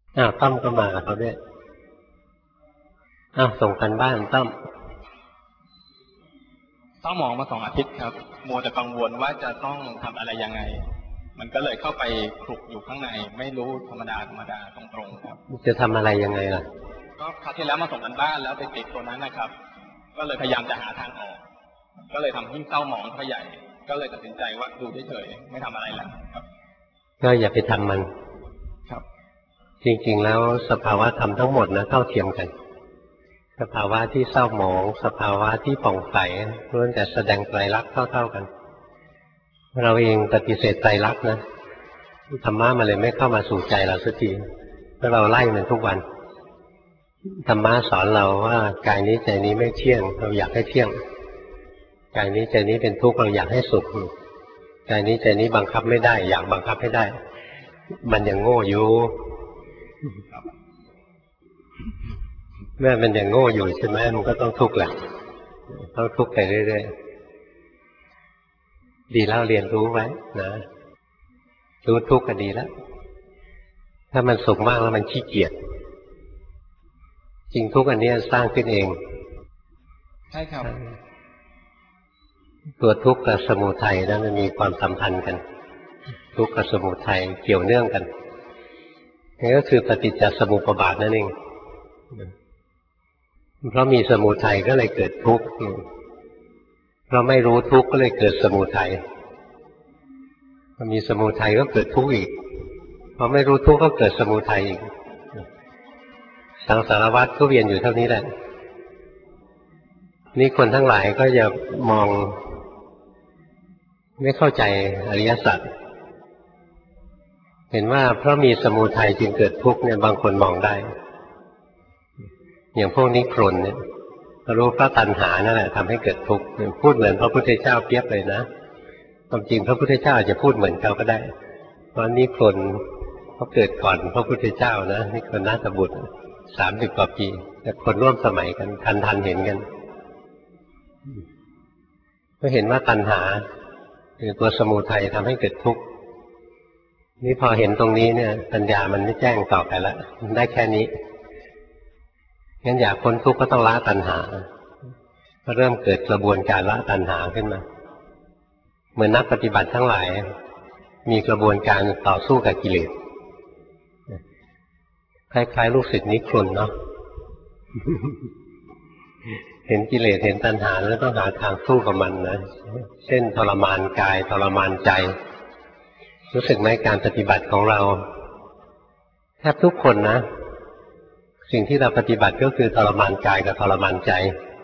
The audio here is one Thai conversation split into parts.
ต้อมก็มากับเขาด้วยส่งกันบ้านต้อมเศร้าหมองมา2 อาทิตย์ครับมัวแต่กังวลว่าจะต้องทำอะไรยังไงมันก็เลยเข้าไปคลุกอยู่ข้างในไม่รู้ธรรมดาตรงๆครับจะทำอะไรยังไงล่ะก็คราวที่แล้วมาส่งกันบ้านแล้วไปติดตัวนั้นนะครับก็เลยพยายามจะหาทางออกก็เลยทำยิ่งเศร้าหมองเข้าใหญ่ก็เลยตัดสินใจว่าดูเฉยๆไม่ทำอะไรแล้วครับก็อย่าไปทำมันครับจริงๆแล้วสภาวะธรรมทั้งหมดนะเท่าเทียมกันสภาวะที่เศร้าหมองสภาวะที่ผ่องใสล้วนแต่แสดงไตรลักษณ์เท่าๆกันเราเองปฏิเสธไตรลักษณ์นะธรรมะมันเลยไม่เข้ามาสู่ใจเราสักทีเพราะเราไล่มันทุกวันธรรมะสอนเราว่ากายนี้ใจนี้ไม่เที่ยงเราอยากให้เที่ยงกายนี้ใจนี้เป็นทุกข์เราอยากให้สุขกายนี้ใจนี้บังคับไม่ได้อยากบังคับให้ได้มันยังโง่อยู่เมื่อมันยังโง่อยู่ใช่ไหมมันก็ต้องทุกข์แหละต้องทุกข์ไปเรื่อยๆดีแล้วเรียนรู้ไว้นะรู้ทุกข์ก็ดีแล้วถ้ามันสุขมากแล้วมันขี้เกียจจริงทุกข์อันนี้สร้างขึ้นเองใช่ครับตัวทุกข์กับสมุทัยนั้นมันมีความสัมพันธ์กันทุกข์กับสมุทัยเกี่ยวเนื่องกันนี่ก็คือปฏิจจสมุปบาทนั่นเองเพราะมีสมุทัยก็เลยเกิดทุกข์เพราะไม่รู้ทุกข์ก็เลยเกิดสมุทัยพอมีสมุทัยก็เกิดทุกข์อีกพอไม่รู้ทุกข์ก็เกิดสมุทัยอีกสังสารวัฏก็เวียนอยู่เท่านี้แหละนี่คนทั้งหลายก็จะมองไม่เข้าใจอริยสัจเห็นว่าเพราะมีสมุทัยจึงเกิดทุกข์เนี่ยบางคนมองได้อย่างพวกนิครนเนี่ยรู้เพราะตัณหานั่นแหละทำให้เกิดทุกข์พูดเหมือนพระพุทธเจ้าเปรียบเลยนะความจริงพระพุทธเจ้าอาจจะพูดเหมือนเขาก็ได้เพราะนิครนเขาเกิดก่อนพระพุทธเจ้านะนิครนนาถบุตร30 กว่าปีแต่คนร่วมสมัยกันทันเห็นกันก็เห็นว่าตัณหาคือตัวสมุทัยทำให้เกิดทุกข์นี่พอเห็นตรงนี้เนี่ยปัญญามันไม่แจ้งต่อไปแล้วได้แค่นี้งั้นอยากพ้นทุกข์ก็ต้องละตัณหาก็เริ่มเกิดกระบวนการละตัณหาขึ้นมาเหมือนนักปฏิบัติทั้งหลายมีกระบวนการต่อสู้กับกิเลสคล้ายๆลูกศิษย์นิครนเนาะเห็นกิเลสเห็นตัณหาแล้วต้องหาทางสู้กับมันนะเช่นทรมานกายทรมานใจรู้สึกไหมการปฏิบัติของเราแทบทุกคนนะสิ่งที่เราปฏิบัติก็คือทรมานกายกับทรมานใจ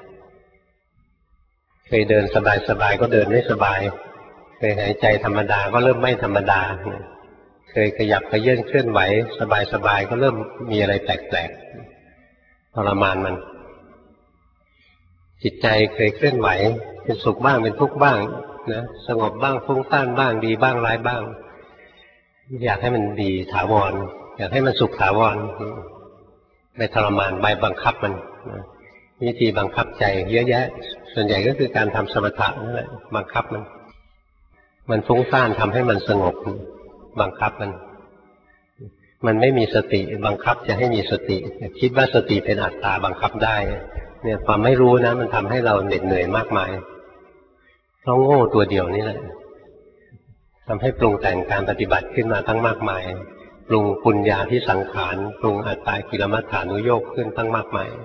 เคยเดินสบายๆก็เดินไม่สบายเคยหายใจธรรมดาก็เริ่มไม่ธรรมดาเคยขยับขยื่นเคลื่อนไหวสบายๆก็เริ่มมีอะไรแปลกๆทรมานมันจิตใจเคยเคลื่อนไหวเป็นสุขบ้างเป็นทุกข์บ้างนะสงบบ้างฟุ้งซ่านบ้างดีบ้างร้ายบ้างอยากให้มันดีถาวรอยากให้มันสุขถาวรไปทรมานไปบังคับมันวิธีบังคับใจเยอะแยะส่วนใหญ่ก็คือการทำสมถะนั่นแหละบังคับมันฟุ้งซ่านทำให้มันสงบบังคับมันไม่มีสติบังคับจะให้มีสติคิดว่าสติเป็นอัตตาบังคับได้เนี่ยความไม่รู้นะมันทำให้เราเหน็ดเหนื่อยมากมายเพราะโง่ตัวเดียวนี่แหละทำให้ปรุงแต่งการปฏิบัติขึ้นมาตั้งมากมายปรุงปุญญาที่สังขารปรุงอัตตากิลมัฏฐานุโยคขึ้นตั้งมากมาย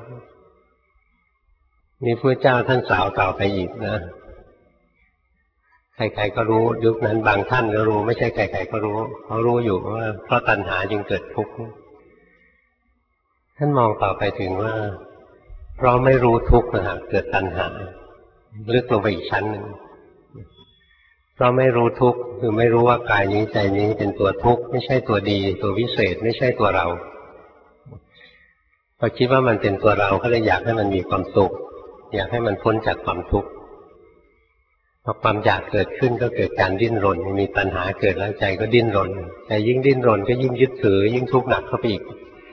นี่พระเจ้าท่านสาวต่อไปอีกนะใครๆก็รู้ยุคนั้นบางท่านก็รู้ไม่ใช่ใครๆก็รู้เขารู้อยู่ว่าเพราะตัณหาจึงเกิดทุกข์ท่านมองต่อไปถึงว่าเพราะไม่รู้ทุกข์นะฮะเกิดตัณหาลึกลงไปอีกชั้นหนึ่งเพราะไม่รู้ทุกข์คือไม่รู้ว่ากายนี้ใจนี้เป็นตัวทุกข์ไม่ใช่ตัวดีตัววิเศษไม่ใช่ตัวเราพอคิดว่ามันเป็นตัวเราก็เลยอยากให้มันมีความสุขอยากให้มันพ้นจากความทุกข์พอความอยากเกิดขึ้นก็เกิดการดิ้นรนมีตัณหาเกิดแล้วใจก็ดิ้นรนแต่ยิ่งดิ้นรนก็ยิ่งยึดถือยิ่งทุกข์หนักเข้าไปอีก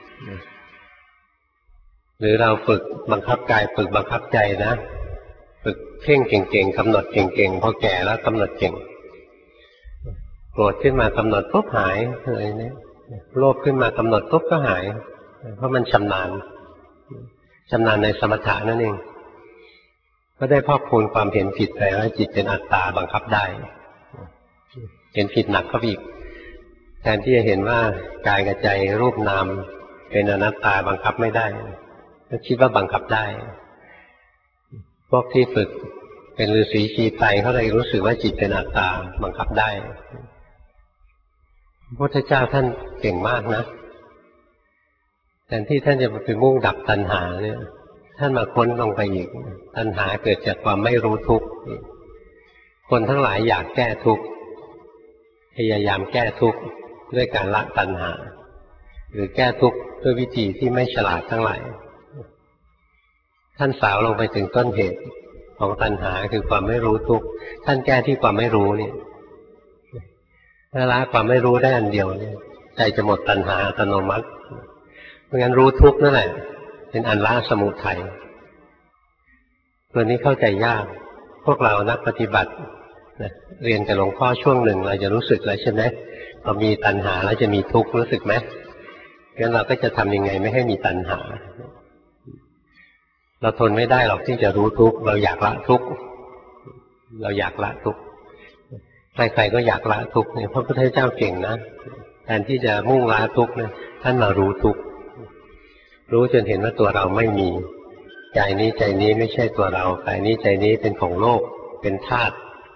หรือเราฝึกบังคับกายฝึกบังคับใจนะฝึกเพ่งเก่งๆกำหนดเก่งๆพอแก่แล้วกำหนดเก่งโกรธขึ้นมากำหนดปุ๊บหายอะไรเนี่ยโลภขึ้นมากำหนดปุ๊บก็หายเพราะมันชำนาญในสมถะนั่นเองก็ได้พอกพูนความเห็นผิดไปว่าจิตเป็นอัตตาบังคับได้เห็นผิดหนักเข้าไปอีกแทนที่จะเห็นว่ากายกับใจรูปนามเป็นอนัตตาบังคับไม่ได้ก็คิดว่าบังคับได้พวกที่ฝึกเป็นฤาษีชีไตรเขาเลยรู้สึกว่าจิตเป็นอัตตาบังคับได้พระพุทธเจ้าท่านเก่งมากนะแทนที่ท่านจะไปมุ่งดับตัณหาเนี่ยท่านมาค้นลงไปอีกตัณหาเกิดจากความไม่รู้ทุกข์คนทั้งหลายอยากแก้ทุกข์พยายามแก้ทุกข์ด้วยการละตัณหาหรือแก้ทุกข์ด้วยวิธีที่ไม่ฉลาดทั้งหลายท่านสาวลงไปถึงต้นเหตุของตัณหาคือความไม่รู้ทุกข์ท่านแก้ที่ความไม่รู้นี่ถ้าละความไม่รู้ได้อันเดียวเนี่ยใจจะหมดตัณหาอัตโนมัติเพราะงั้นรู้ทุกข์นั่นแหละเป็นอันละสมุทัยตัวนี้เข้าใจยากพวกเรานักปฏิบัติเรียนกับหลวงพ่อช่วงหนึ่งเราจะรู้สึกแล้วใช่ไหมพอมีตัณหาแล้วจะมีทุกข์รู้สึกไหมงั้นเราก็จะทำยังไงไม่ให้มีตัณหาเราทนไม่ได้หรอกที่จะรู้ทุกข์เราอยากละทุกข์เราอยากละทุกข์ใครๆก็อยากละทุกข์เนี่ยพระพุทธเจ้าเก่งนะแทนที่จะมุ่งละทุกข์เนี่ยท่านมารู้ทุกข์รู้จนเห็นว่าตัวเราไม่มีใจนี้ไม่ใช่ตัวเรากายนี้ใจนี้เป็นของโลกเป็นธาตุ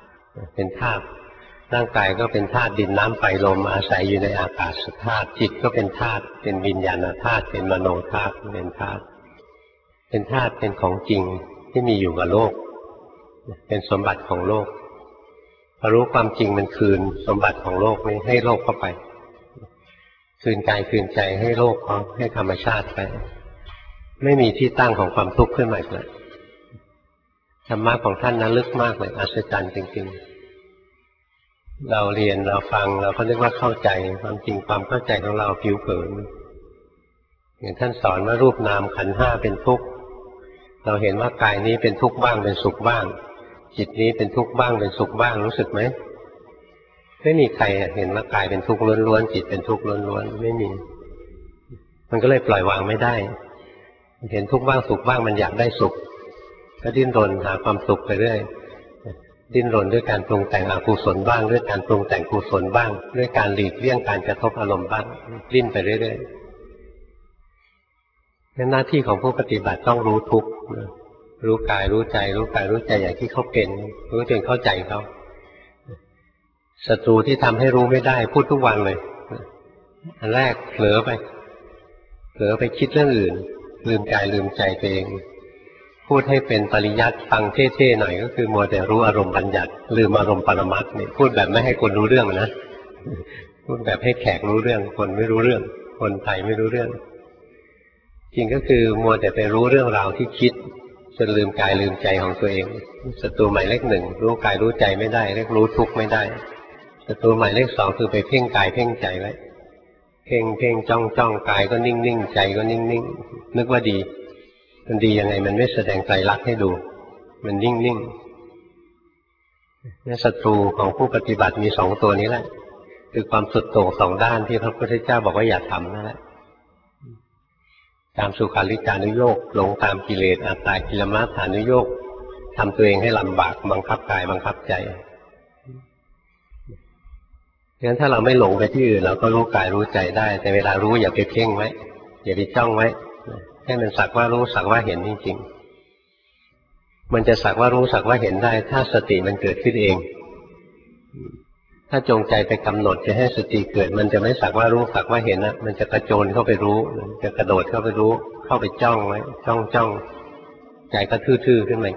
ร่างกายก็เป็นธาตุดินน้ำไฟลมอาศัยอยู่ในอากาศธาตุจิตก็เป็นธาตุเป็นวิญญาณธาตุเป็นมโนธาตุเป็นธาตุเป็นของจริงที่มีอยู่กับโลกเป็นสมบัติของโลกพอรู้ความจริงมันคืนสมบัติของโลกนี้ให้โลกเข้าไปคืนกายคืนใจให้โลกเขาให้ธรรมชาติไปไม่มีที่ตั้งของความทุกข์ขึ้นมาอีกเลยธรรมะของท่านนั้นลึกมากเลยอัศจรรย์จริงๆเราเรียนเราฟังเราก็นึกว่าเข้าใจความจริงความเข้าใจของเราผิวเผินอย่างท่านสอนว่ารูปนามขันธ์ห้าเป็นทุกข์เราเห็นว่ากายนี้เป็นทุกข์บ้างเป็นสุขบ้างจิตนี้เป็นทุกข์บ้างเป็นสุขบ้างรู้สึกไหมไม่มีใครเห็นว่ากายเป็นทุกข์ล้วนๆจิตเป็นทุกข์ล้วนๆไม่มีมันก็เลยปล่อยวางไม่ได้เห็นทุกข์บ้างสุขบ้างมันอยากได้สุขก็ดิ้นรนหาความสุขไปเรื่อยดิ้นรนด้วยการปรุงแต่งอกุศลบ้างด้วยการปรุงแต่งกุศลบ้างด้วยการหลีกเลี่ยงการกระทบอารมณ์บ้างดิ้นไปเรื่อยๆงั้นหน้าที่ของผู้ปฏิบัติต้องรู้ทุกข์รู้กายรู้ใจรู้กายรู้ใจอย่างที่เขาเป็นรู้จนเข้าใจเขาศัตรูที่ทำให้รู้ไม่ได้พูดทุกวันเลยอันแรกเผลอไปคิดเรื่องอื่นลืมกายลืมใจตัวเองพูดให้เป็นปริยัติฟังเท่ๆหน่อยก็คือมัวแต่รู้อารมณ์บัญญัติลืมอารมณ์ปรมัตถ์นี่พูดแบบไม่ให้คนรู้เรื่องนะพูดแบบให้แขกรู้เรื่องคนไม่รู้เรื่องคนไทยไม่รู้เรื่องจริงก็คือมัวแต่ไปรู้เรื่องราวที่คิดจนลืมกายลืมใจของตัวเองศัตรูหมายเลขหนึ่งรู้กายรู้ใจไม่ได้เรียกรู้ทุกข์ไม่ได้ศัตรูหมายเลขสองคือไปเพ่งกายเพ่งใจไว้เพ่งจ้องกายก็นิ่งใจก็นิ่งนึกว่าดีมันดียังไงมันไม่แสดงไตรลักษณ์ให้ดูมันนิ่งนี่ศัตรูของผู้ปฏิบัติมีสองตัวนี้แหละคือความสุดโต่งสองด้านที่พระพุทธเจ้าบอกว่าอย่าทำนั่นแหละตามสุขาริจานุโยคหลงตามกิเลสอัตตากิลมัฏฐานุโยคทำตัวเองให้ลำบากบังคับกายบังคับใจงั้นถ้าเราไม่หลงไปที่อื่นเราก็รู้กายรู้ใจได้แต่เวลารู้อย่าไปเพ่งไว้อย่าไปจ้องไว้ให้มันสักว่ารู้สักว่าเห็นจริงๆมันจะสักว่ารู้สักว่าเห็นได้ถ้าสติมันเกิดขึ้นเองถ้าจงใจไปกำหนดจะให้สติเกิดมันจะไม่สักว่ารู้สักว่าเห็นนะมันจะกระโจนเข้าไปรู้จะกระโดดเข้าไปรู้เข้าไปจ้องไว้จ้องใจก็ทื่อๆขึ้นมา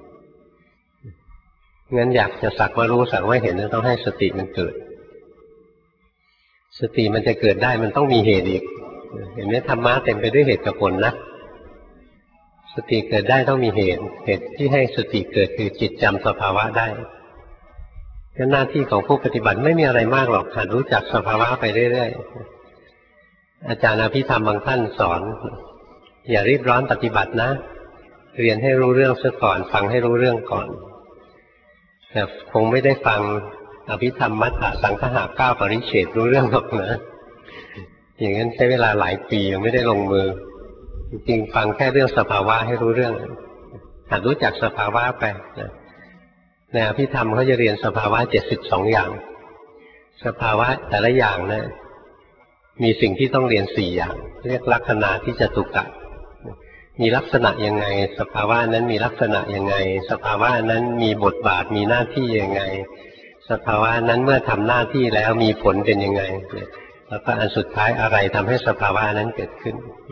งั้นอยากจะสักว่ารู้สักว่าเห็นต้องให้สติมันเกิดสติมันจะเกิดได้มันต้องมีเหตุอีกเห็นไหมธรรมะเต็มไปด้วยเหตุกับผลนะสติเกิดได้ต้องมีเหตุที่ให้สติเกิดคือจิตจำสภาวะได้หน้าที่ของผู้ปฏิบัติไม่มีอะไรมากหรอกหัดรู้จักสภาวะไปเรื่อยๆอาจารย์อภิธรรมบางท่านสอนอย่ารีบร้อนปฏิบัตินะเรียนให้รู้เรื่องซะก่อนฟังให้รู้เรื่องก่อนแต่คงไม่ได้ฟังอภิธรรมมัทธะสังคหะ9ปริเฉดรู้เรื่องหรอกนะอย่างนั้นใช้เวลาหลายปียังไม่ได้ลงมือจริงๆฟังแค่เรื่องสภาวะให้รู้เรื่องหัดรู้จักสภาวะไปในอภิธรรมเขาจะเรียนสภาวะ72อย่างสภาวะแต่ละอย่างนะมีสิ่งที่ต้องเรียน4อย่างเรียกลักษณะที่จตุกะมีลักษณะยังไงสภาวะนั้นมีลักษณะยังไงสภาวะนั้นมีบทบาทมีหน้าที่ยังไงสภาวะนั้นเมื่อทำหน้าที่แล้วมีผลเป็นยังไงแล้วก็อันสุดท้ายอะไรทำให้สภาวะนั้นเกิดขึ้น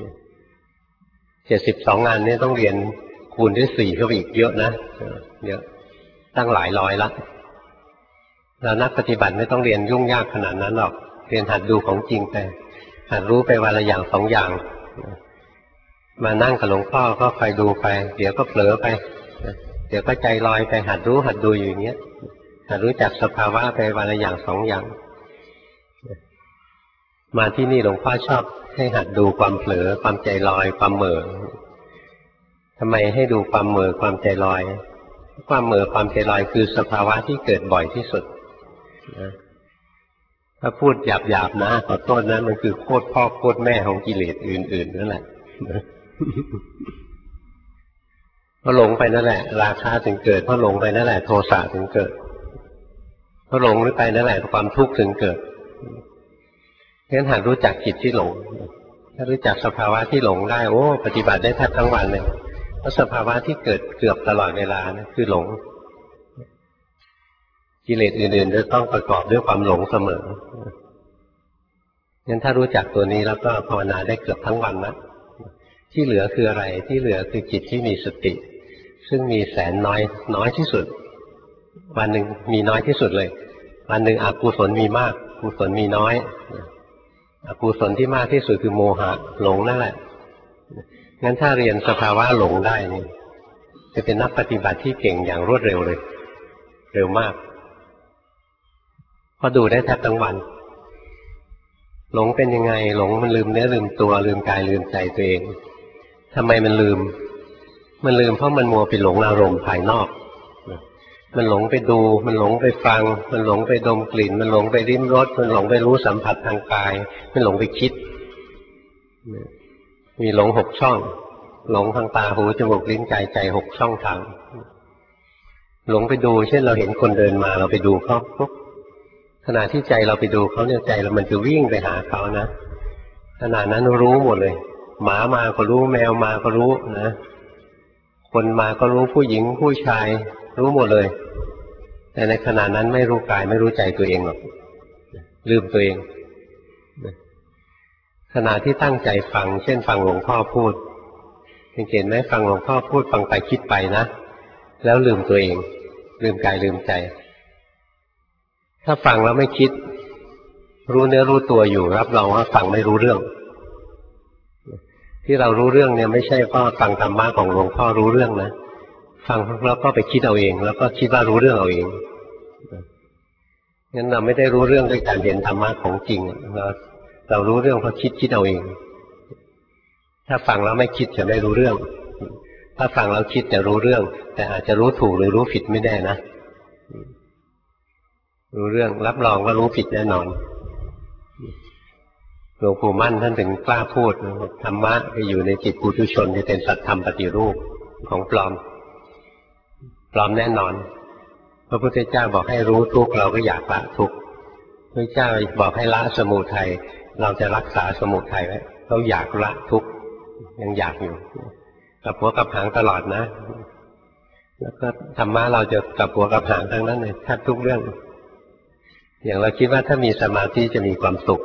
72งานนี้ต้องเรียนคูณด้วย4เข้าไปอีกเยอะนะเยอะตั้งหลายร้อยละแล้วนักปฏิบัติไม่ต้องเรียนยุ่งยากขนาดนั้นหรอกเรียนหัดดูของจริงไปหัดรู้ไปวันละอย่าง2อย่างมานั่งกับหลวงพ่อก็คอยดูไปเดี๋ยวก็เผลอไปเดี๋ยวก็ใจลอยไปหัดรู้หัดดูอยู่อย่างเงี้ยหัดรู้จักสภาวะไปวันละอย่าง2อย่างมาที่นี่หลวงพ่อชอบให้หัดดูความเผลอความใจลอยความเหม่อทำไมให้ดูความเหม่อความใจลอยความเหม่อความใจลอยคือสภาวะที่เกิดบ่อยที่สุดถ้าพูดหยาบๆนะขอโทษนะมันคือโคตรพ่อโคตรแม่ของกิเลสอื่นๆนั่นแหละพอหลงไปนั่นแหละราคะถึงเกิดพอหลงไปนั่นแหละโทสะถึงเกิดพอหลงไปนั่นแหละความทุกข์ถึงเกิดเพราะฉะนั้นหัดรู้จักจิตที่หลงถ้ารู้จักสภาวะที่หลงได้โอ้ปฏิบัติได้แทบทั้งวันเลยเพราะสภาวะที่เกิดเกือบตลอดเวลานะคือหลงกิเลสอื่นๆจะต้องประกอบด้วยความหลงเสมองั้นถ้ารู้จักตัวนี้แล้วก็ภาวนาได้เกือบทั้งวันนะที่เหลือคืออะไรที่เหลือคือจิตที่มีสติซึ่งมีแสนน้อยที่สุดวันหนึ่งมีน้อยที่สุดเลยวันหนึ่งอกุศลมีมากกุศลมีน้อยอกุศลที่มากที่สุดคือโมหะหลงนั่นแหละงั้นถ้าเรียนสภาวะหลงได้นี่จะเป็นนักปฏิบัติที่เก่งอย่างรวดเร็วเลยเร็วมากเพราะดูได้แทบทั้งวันหลงเป็นยังไงหลงมันลืมเนื้อลืมตัวลืมกายลืมใจตัวเองทำไมมันลืมเพราะมันมัวไปหลงอารมณ์ภายนอกมันหลงไปดูมันหลงไปฟังมันหลงไปดมกลิ่นมันหลงไปลิ้มรสมันหลงไปรู้สัมผัสทางกายมันหลงไปคิดมีหลง6ช่องหลงทางตาหูจมูกลิ้นกายใจ6ช่องทางหลงไปดูเช่นเราเห็นคนเดินมาเราไปดูเขาปุ๊บขณะที่ใจเราไปดูเขาเนี่ยใจเรามันจะวิ่งไปหาเขานะขณะนั้นรู้หมดเลยหมามาก็รู้แมวมาก็รู้นะคนมาก็รู้ผู้หญิงผู้ชายรู้หมดเลยแต่ในขณะนั้นไม่รู้กายไม่รู้ใจตัวเองหรอกลืมตัวเองขณะที่ตั้งใจฟังเช่นฟังหลวงพ่อพูดสังเกตไหมฟังหลวงพ่อพูดฟังไปคิดไปนะแล้วลืมตัวเองลืมกายลืมใจถ้าฟังแล้วไม่คิดรู้เนื้อรู้ตัวอยู่รับรองว่าฟังไม่รู้เรื่องที่เรารู้เรื่องเนี่ยไม่ใช่เพราะฟังธรรมะของหลวงพ่อรู้เรื่องนะฟังแล้วก็ไปคิดเอาเองแล้วก็คิดว่ารู้เรื่องเอาเองงั้นเราไม่ได้รู้เรื่องด้วยการเห็นธรรมะของจริงเรารู้เรื่องเพราะคิดเอาเองถ้าฟังแล้วไม่คิดจะไม่รู้เรื่องถ้าฟังแล้วคิดจะรู้เรื่องแต่อาจจะรู้ถูกหรือรู้ผิดไม่ได้นะรู้เรื่องรับรองว่ารู้ผิดแน่นอนหลวงปู่มั่นท่านถึงกล้าพูดธรรมะไปอยู่ในจิตปุถุชนจะเป็นสัตธรรมปฏิรูปของปลอมแน่นอนพระพุทธเจ้าบอกให้รู้ทุกข์เราก็อยากละทุกข์พระเจ้าบอกให้ละสมุทัยเราจะรักษาสมุทัยไว้เราอยากละทุกข์ยังอยากอยู่กับหัวกับหางตลอดนะแล้วก็ธรรมะเราจะกับหัวกับหางทั้งนั้นเลยแทบทุกเรื่องอย่างเราคิดว่าถ้ามีสมาธิจะมีความสุข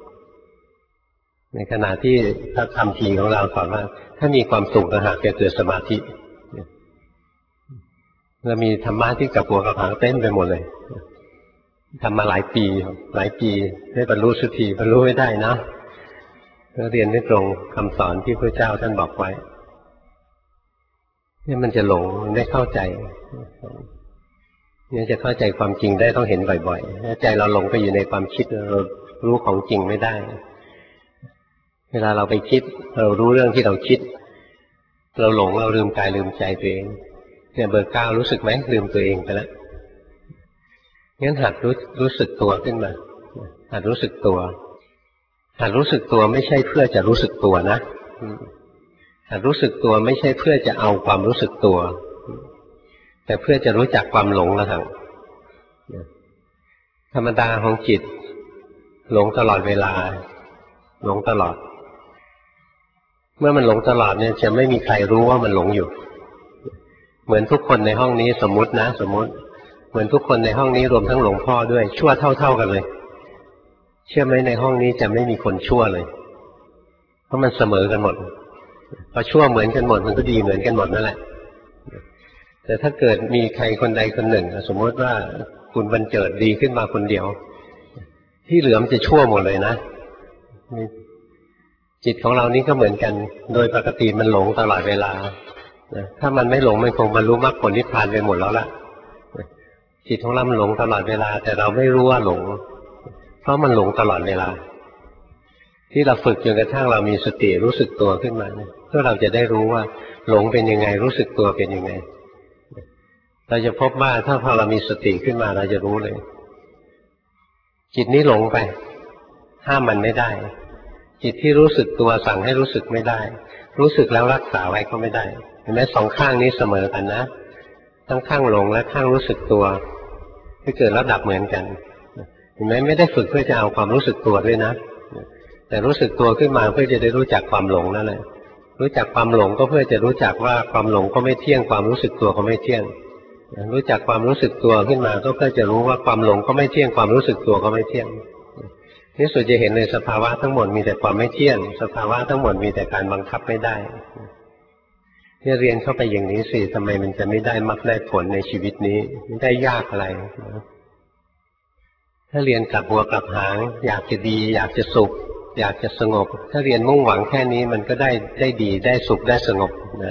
ในขณะที่พระธรรมทีของเราสอนว่าถ้ามีความสุขต่างหากจะเกิดสมาธิเรามีธรรมะที่กับหัวกับหางเต้นไปหมดเลยทำมาหลายปีให้บรรลุสักทีบรรลุไม่ได้นะเรียนไม่ตรงคำสอนที่พระเจ้าท่านบอกไว้เนี่ยมันจะหลงได้เข้าใจเนี่ยจะเข้าใจความจริงได้ต้องเห็นบ่อยๆถ้าใจเราหลงไปอยู่ในความคิดเรารู้ของจริงไม่ได้เวลาเราไปคิดเรารู้เรื่องที่เราคิดเราหลงเราลืมกายลืมใจตัวเองเนี่ยเบอร์ 9รู้สึกไหมลืมตัวเองไปแล้วงั้นหัดรู้สึกตัวขึ้นมาหัดรู้สึกตัวหัดรู้สึกตัวไม่ใช่เพื่อจะรู้สึกตัวนะหัดรู้สึกตัวไม่ใช่เพื่อจะเอาความรู้สึกตัวแต่เพื่อจะรู้จักความหลงละหังธรรมดาของจิตหลงตลอดเวลาหลงตลอดเมื่อมันหลงตลอดเนี่ยจะไม่มีใครรู้ว่ามันหลงอยู่เหมือนทุกคนในห้องนี้สมมุติเหมือนทุกคนในห้องนี้รวมทั้งหลวงพ่อด้วยชั่วเท่ากันเลยเชื่อไหมในห้องนี้จะไม่มีคนชั่วเลยเพราะมันเสมอกันหมดพอชั่วเหมือนกันหมดมันก็ดีเหมือนกันหมดนั่นแหละแต่ถ้าเกิดมีใครคนใดคนหนึ่งสมมติว่าคุณบรรเจิดดีขึ้นมาคนเดียวที่เหลือมันจะชั่วหมดเลยนะจิตของเรานี่ก็เหมือนกันโดยปกติมันหลงตลอดเวลาถ้ามันไม่หลงมันคงบรรลุมรรคผลนิพพานไปหมดแล้วล่ะจิตของเรามันหลงตลอดเวลาแต่เราไม่รู้ว่าหลงเพราะมันหลงตลอดเวลาที่เราฝึกจนกระทั่งเรามีสติรู้สึกตัวขึ้นมาเพื่อเราจะได้รู้ว่าหลงเป็นยังไงรู้สึกตัวเป็นยังไงเราจะพบว่าถ้าพอเรามีสติขึ้นมาเราจะรู้เลยจิตนี้หลงไปห้ามมันไม่ได้จิตที่รู้สึกตัวสั่งให้รู้สึกไม่ได้รู้สึกแล้วรักษาไว้ก็ไม่ได้เห็นไหมสองข้างนี้เสมอกันนะทั้งข้างหลงและข้างรู้สึกตัวที่เกิดแล้วดับเหมือนกันเห็นไหมไม่ได้ฝึกเพื่อจะเอาความรู้สึกตัวด้วยนะแต่รู้สึกตัวขึ้นมาเพื่อจะได้รู้จักความหลงนั่นแหละรู้จักความหลงก็เพื่อจะรู้จักว่าความหลงก็ไม่เที่ยงความรู้สึกตัวก็ไม่เที่ยงรู้จักความรู้สึกตัวขึ้นมาก็เพื่อจะรู้ว่าความหลงก็ไม่เที่ยงความรู้สึกตัวก็ไม่เที่ยงที่สุดจะเห็นในสภาวะทั้งหมดมีแต่ความไม่เที่ยงสภาวะทั้งหมดมีแต่การบังคับไม่ได้ที่เรียนเข้าไปอย่างนี้สิทำไมมันจะไม่ได้มรรคได้ผลในชีวิตนี้ไม่ได้ยากอะไรถ้าเรียนกลับหัวกลับหางอยากจะดีอยากจะสุขอยากจะสงบถ้าเรียนมุ่งหวังแค่นี้มันก็ได้ดีได้สุขได้สงบนะ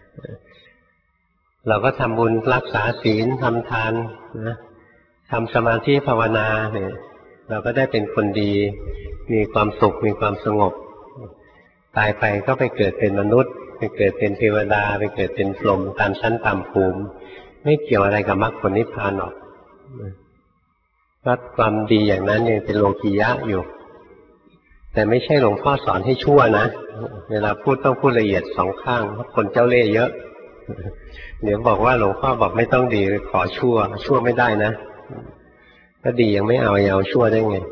เราก็ทำบุญรักษาศีลทำทานนะทำสมาธิภาวนาเนี่ยเราก็ได้เป็นคนดีมีความสุขมีความสงบตายไปก็ไปเกิดเป็นมนุษย์ไปเกิดเป็นเทวดาไปเกิดเป็นพรหมตามชั้นตามภูมิไม่เกี่ยวอะไรกับมรรคผลนิพพานหรอกเพราะความดีอย่างนั้นยังเป็นโลกียะอยู่แต่ไม่ใช่หลวงพ่อสอนให้ชั่วนะเวลาพูดต้องพูดละเอียดสองข้างเพราะคนเจ้าเล่ห์เยอะเดี๋ยวบอกว่าหลวงพ่อบอกไม่ต้องดีขอชั่วไม่ได้นะถ้าดียังไม่เอาชั่วได้ไง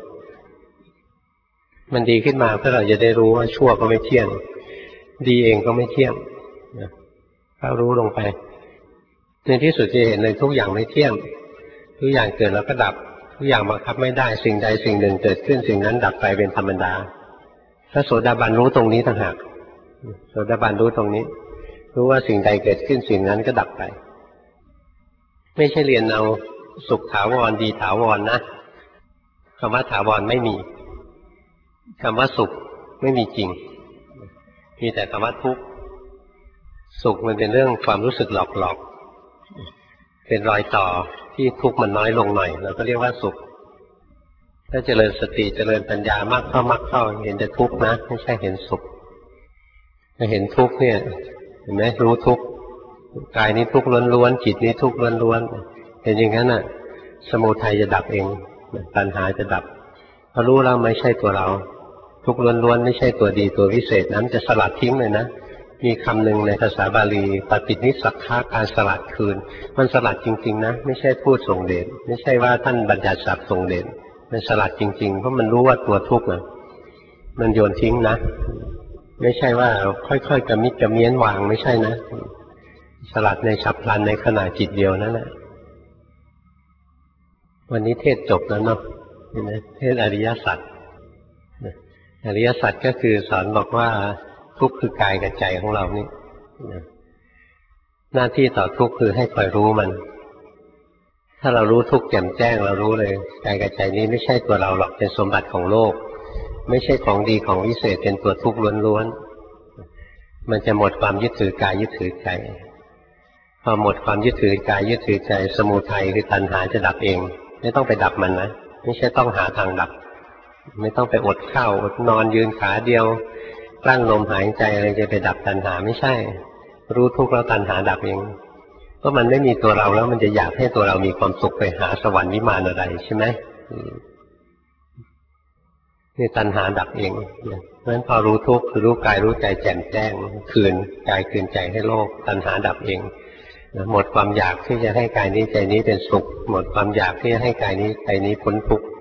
มันดีขึ้นมาเพื่อเราจะได้รู้ว่าชั่วก็ไม่เที่ยงดีเองก็ไม่เที่ยงถ้ารู้ลงไปในที่สุดจะเห็นเลยทุกอย่างไม่เที่ยงทุกอย่างเกิดแล้วก็ดับทุกอย่างบังคับไม่ได้สิ่งใดสิ่งหนึ่งเกิดขึ้นสิ่งนั้นดับไปเป็นธรรมดาพระโสดาบันรู้ตรงนี้ต่างหากโสดาบันรู้ตรงนี้รู้ว่าสิ่งใดเกิดขึ้นสิ่งนั้นก็ดับไปไม่ใช่เรียนเอาสุขถาวรดีถาวรนะคำว่าถาวรไม่มีคำว่าสุขไม่มีจริงมีแต่คำว่าทุกข์สุขมันเป็นเรื่องความรู้สึกหลอกเป็นรอยต่อที่ทุกข์มันน้อยลงหน่อยเราก็เรียกว่าสุขถ้าเจริญสติเจริญปัญญามากเข้าเห็นแต่ทุกข์นะไม่ใช่เห็นสุขถ้าเห็นทุกข์เนี่ยเห็นไหมรู้ทุกข์กายนี้ทุกข์ล้วนๆจิตนี้ทุกข์ล้วนๆเห็นอย่างนั้นน่ะสมุทัยจะดับเองปัญหาจะดับพอรู้แล้วไม่ใช่ตัวเราทุกข์ล้วนๆไม่ใช่ตัวดีตัววิเศษนั้นจะสลัดทิ้งเลยนะมีคำหนึ่งในภาษาบาลีปฏินิสสักขะการสลัดคืนมันสลัดจริงๆนะไม่ใช่พูดส่งเดชไม่ใช่ว่าท่านบัญญัติศัพท์ส่งเดชมันสลัดจริงๆเพราะมันรู้ว่าตัวทุกข์นะมันโยนทิ้งนะไม่ใช่ว่าค่อยๆกระมิดกระเมี้ยนวางไม่ใช่นะสลัดในฉับพลันในขณะจิตเดียวนั่นแหละวันนี้เทศจบแล้วเนาะเห็นไหมเทศอริยสัจอริยสัจก็คือสอนบอกว่าทุกข์คือกายกับใจของเรานี่หน้าที่ต่อทุกข์คือให้คอยรู้มันถ้าเรารู้ทุกข์แจ่มแจ้งเรารู้เลยกายกับใจนี้ไม่ใช่ตัวเราหรอกเป็นสมบัติของโลกไม่ใช่ของดีของวิเศษเป็นตัวทุกข์ล้วนๆมันจะหมดความยึดถือกายยึดถือใจพอหมดความยึดถือกายยึดถือใจสมุทัยคือตัณหาจะดับเองไม่ต้องไปดับมันนะไม่ใช่ต้องหาทางดับไม่ต้องไปอดข้าวอดนอนยืนขาเดียวกลั้นลมหายใจอะไรจะไปดับตัณหาไม่ใช่รู้ทุกข์แล้วตัณหาดับเองก็มันไม่มีตัวเราแล้วมันจะอยากให้ตัวเรามีความสุขไปหาสวรรค์วิมานอะไรใช่ไหมนี่ตัณหาดับเองเพราะฉะนั้นพอรู้ทุกข์คือรู้กายรู้ใจแจ่มแจ้งคืนกายคืนใจให้โลกตัณหาดับเองหมดความอยากที่จะให้กายนี้ใจนี้เป็นสุขหมดความอยากที่จะให้กายนี้ใจนี้พ้นทุกข์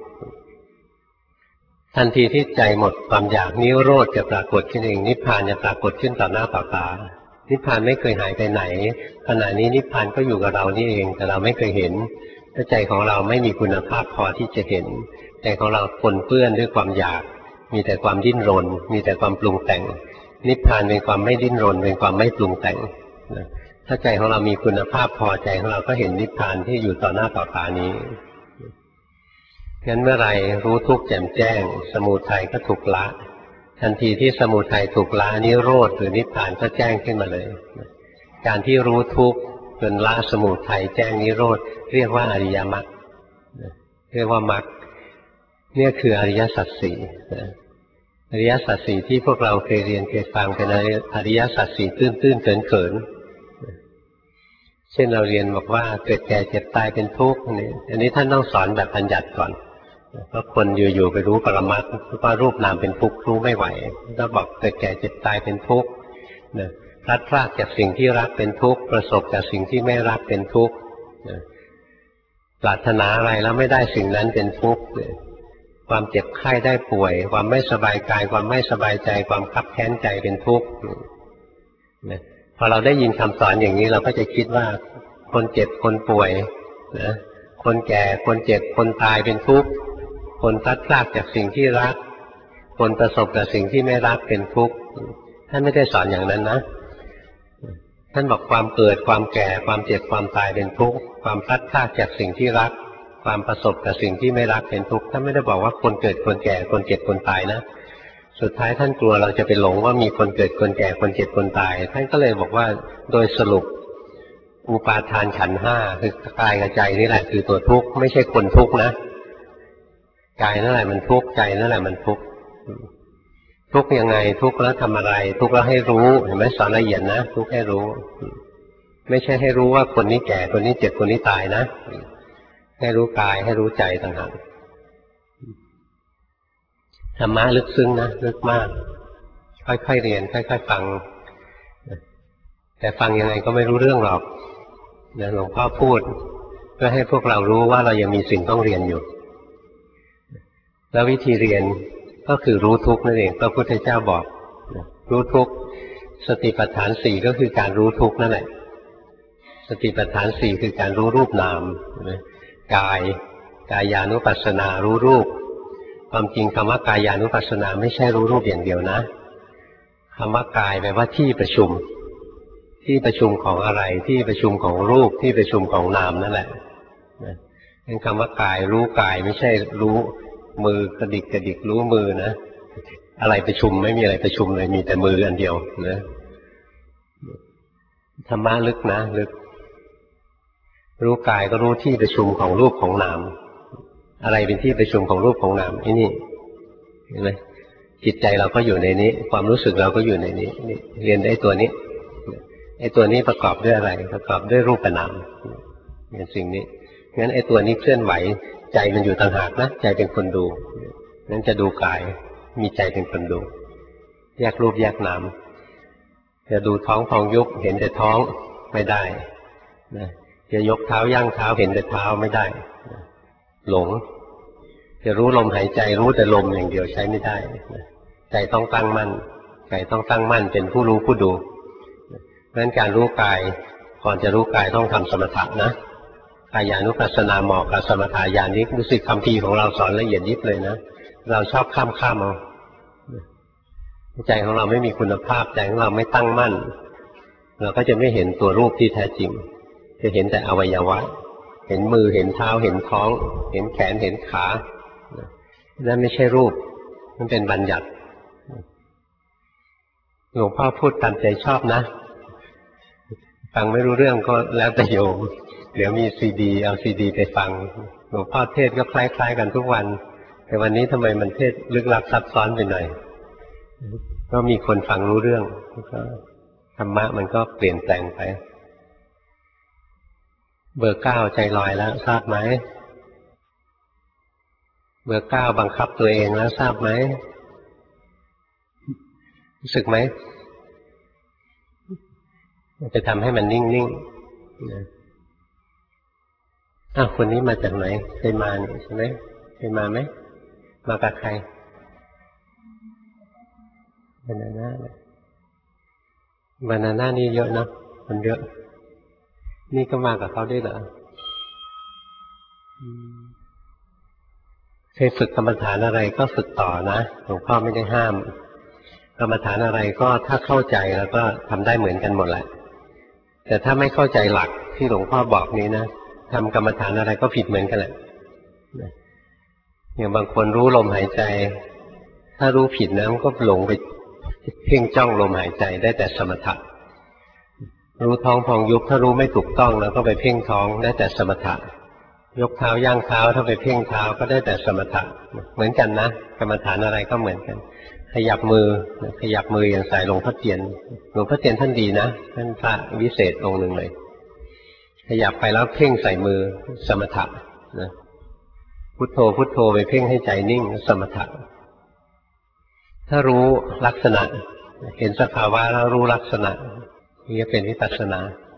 ทันทีที่ใจหมดความอยากนิโรธจะปรากฏขึ้นเองนิพพานจะปรากฏขึ้นต่อหน้าต่อตานิพพานไม่เคยหายไปไหนขณะนี้นิพพานก็อยู่กับเรานี่เองแต่เราไม่เคยเห็นถ้าใจของเราไม่มีคุณภาพพอที่จะเห็นใจของเราปนเปื้อนด้วยความอยากมีแต่ความดิ้นรนมีแต่ความปรุงแต่งนิพพานเป็นความไม่ดิ้นรนเป็นความไม่ปรุงแต่งถ้าใจของเรามีคุณภาพพอใจของเราก็เห็นนิพพานที่อยู่ต่อหน้าต่อตานี้งั้นเมื่อไรรู้ทุกข์แจ่มแจ้งสมุทัยก็ถูกละทันทีที่สมุทัยถูกละนิโรธหรือนิพพานก็แจ้งขึ้นมาเลยการที่รู้ทุกข์จนละสมุทัยแจ้งนิโรธเรียกว่าอริยมรรคเรียกว่ามรรคเนี่ยคืออริยสัจสี่อริยสัจสี่ที่พวกเราเคยเรียนเคยฟังเป็นอริยสัจสี่ตื้นๆเขินๆเช่นเราเรียนบอกว่าเกิดแก่เจ็บตายเป็นทุกข์นี่อันนี้ท่านต้องสอนแบบบัญญัติก่อนเพราะคนอยู่ๆไปรู้ปรมัตถ์ว่ารูปนามเป็นทุกข์รู้ไม่ไหวก็บอกเกิดแก่เจ็บตายเป็นทุกข์พลัดพรากจากสิ่งที่รักเป็นทุกข์ประสบจากสิ่งที่ไม่รักเป็นทุกข์ปรารถนาอะไรแล้วไม่ได้สิ่งนั้นเป็นทุกข์ความเจ็บไข้ได้ป่วยความไม่สบายกายความไม่สบายใจความคับแค้นใจเป็นทุกข์พอเราได้ยินคำสอนอย่างนี้เราก็จะคิดว่าคนเจ็บคนป่วยนะคนแก่คนเจ็บคนตายเป็นทุกข์คนพลัดพรากจากสิ่งที่รักคนประสบกับสิ่งที่ไม่รักเป็นทุกข์ท่านไม่ได้สอนอย่างนั้นนะท่านบอกความเกิดความแก่ความเจ็บความตายเป็นทุกข์ความพลัดพรากจากสิ่งที่รักความประสบกับสิ่งที่ไม่รักเป็นทุกข์ท่านไม่ได้บอกว่าคนเกิดคนแก่คนเจ็บคนตายนะสุดท้ายท่านกลัวเราจะไปหลงว่ามีคนเกิดคนแก่คนเจ็บคนตายท่านก็เลยบอกว่าโดยสรุปอุปาทานขันธ์ห้าคือกายกับใจนี่แหละคือตัวทุกข์ไม่ใช่คนทุกข์นะกายนั่นแหละมันทุกข์ใจนั่นแหละมันทุกข์ทุกข์ยังไงทุกข์แล้วทำอะไรทุกข์แล้วให้รู้เห็นไหมสอนละเอียดนะทุกข์ให้รู้ไม่ใช่ให้รู้ว่าคนนี้แก่คนนี้เจ็บคนนี้ตายนะให้รู้กายให้รู้ใจต่างหากธรรมะลึกซึ้งนะลึกมากค่อยๆเรียนค่อยๆฟังแต่ฟังยังไงก็ไม่รู้เรื่องหรอกหลวงพ่อพูดเพื่อให้พวกเรารู้ว่าเรายังมีสิ่งต้องเรียนอยู่แล้ววิธีเรียนก็คือรู้ทุกข์นั่นเองพระพุทธเจ้าบอกรู้ทุกข์สติปัฏฐานสี่ก็คือการรู้ทุกข์นั่นแหละสติปัฏฐานสี่คือการรู้รูปนามกายานุปัสสนารู้รูปความจริงคำว่ากายานุปัสสนาไม่ใช่รู้รูปอย่างเดียวนะคำว่ากายแปลว่าที่ประชุมของอะไรที่ประชุมของรูปที่ประชุมของนามนั่นแหละเป็นคำว่ากายรู้กายไม่ใช่รู้มือกระดิกรู้มือนะอะไรประชุมไม่มีอะไรประชุมเลยมีแต่มืออันเดียวนะธรรมะลึกนะลึกรู้กายก็รู้ที่ประชุมของรูปของนามอะไรเป็นที่ประชุมของรูปของนามนี่เห็นไหมจิตใจเราก็อยู่ในนี้ความรู้สึกเราก็อยู่ในนี้เรียนได้ตัวนี้ไอ้ตัวนี้ประกอบด้วยอะไรประกอบด้วยรูปนามเป็นสิ่งนี้งั้นไอ้ตัวนี้เคลื่อนไหวใจมันอยู่ต่างหากนะใจเป็นคนดูงั้นจะดูกายมีใจเป็นคนดูแยกรูปแยกนามจะดูท้องพองยุบเห็นแต่ท้องไม่ได้นะจะยกเท้าย่างเท้าเห็นแต่เท้าไม่ได้หลงจะรู้ลมหายใจรู้แต่ลมอย่างเดียวใช้ไม่ได้ใจต้องตั้งมั่นใจต้องตั้งมั่นเป็นผู้รู้ผู้ดูเพราะฉะนั้นการรู้กายก่อนจะรู้กายต้องทำสมถะนะกายานุปัสสนาเหมาะกับสมถะญาณนี้รู้สึกคำพีของเราสอนละเอียดยิบเลยนะเราชอบข้ามเอาใจของเราไม่มีคุณภาพใจของเราไม่ตั้งมั่นเราก็จะไม่เห็นตัวรูปที่แท้จริงจะเห็นแต่อวัยวะเห็นมือเห็นเท้าเห็นท้องเห็นแขนเห็นขานั่นไม่ใช่รูปมันเป็นบัญญัติหลวงพ่อพูดตามใจชอบนะฟังไม่รู้เรื่องก็แล้วแต่โยมเดี๋ยวมีซีดีเอาซีดีไปฟังหลวงพ่อเทศก็คล้ายๆกันทุกวันแต่วันนี้ทำไมมันเทศลึกลับซับซ้อนไปหน่อยก็มีคนฟังรู้เรื่องก็ธรรมะมันก็เปลี่ยนแปลงไปเบอร์ 9ใจลอยแล้วทราบไหมเบอร์เก้าบังคับตัวเองแล้วทราบไหมรู้สึกไหมจะทำให้มันนิ่งๆคนนี้มาจากไหนเคยมาใช่ไหมเคยมาไหมมากับใครบานาน่านี่เยอะเนาะมันเยอะนี่ก็มากับเขาด้วยเหรอเคยฝึกกรรมฐานอะไรก็ฝึกต่อนะหลวงพ่อไม่ได้ห้ามกรรมฐานอะไรก็ถ้าเข้าใจแล้วก็ทำได้เหมือนกันหมดแหละแต่ถ้าไม่เข้าใจหลักที่หลวงพ่อบอกนี้นะทำกรรมฐานอะไรก็ผิดเหมือนกันแหละอย่างบางคนรู้ลมหายใจถ้ารู้ผิดนะมันก็หลงไปเพ่งจ้องลมหายใจได้แต่สมถะรู้ท้องพองยุบถ้ารู้ไม่ถูกต้องแล้วก็ไปเพ่งท้องได้แต่สมถะยกเท้าย่างเท้าถ้าไปเพ่งเท้าก็ได้แต่สมถะเหมือนกันนะกรรมฐานอะไรก็เหมือนกันขยับมืออย่างสายหลวงพ่อเทียนท่านดีนะท่านพระวิเศษองค์หนึ่งเลยขยับไปแล้วเพ่งใส่มือสมถะนะพุทโธไปเพ่งให้ใจนิ่งสมถะถ้ารู้ลักษณะเห็นสภาวะแล้วรู้ลักษณะนี่เป็นวิปัสสนา